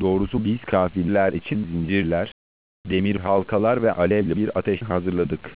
Doğrusu biz kafirler için zincirler, demir halkalar ve alevli bir ateş hazırladık.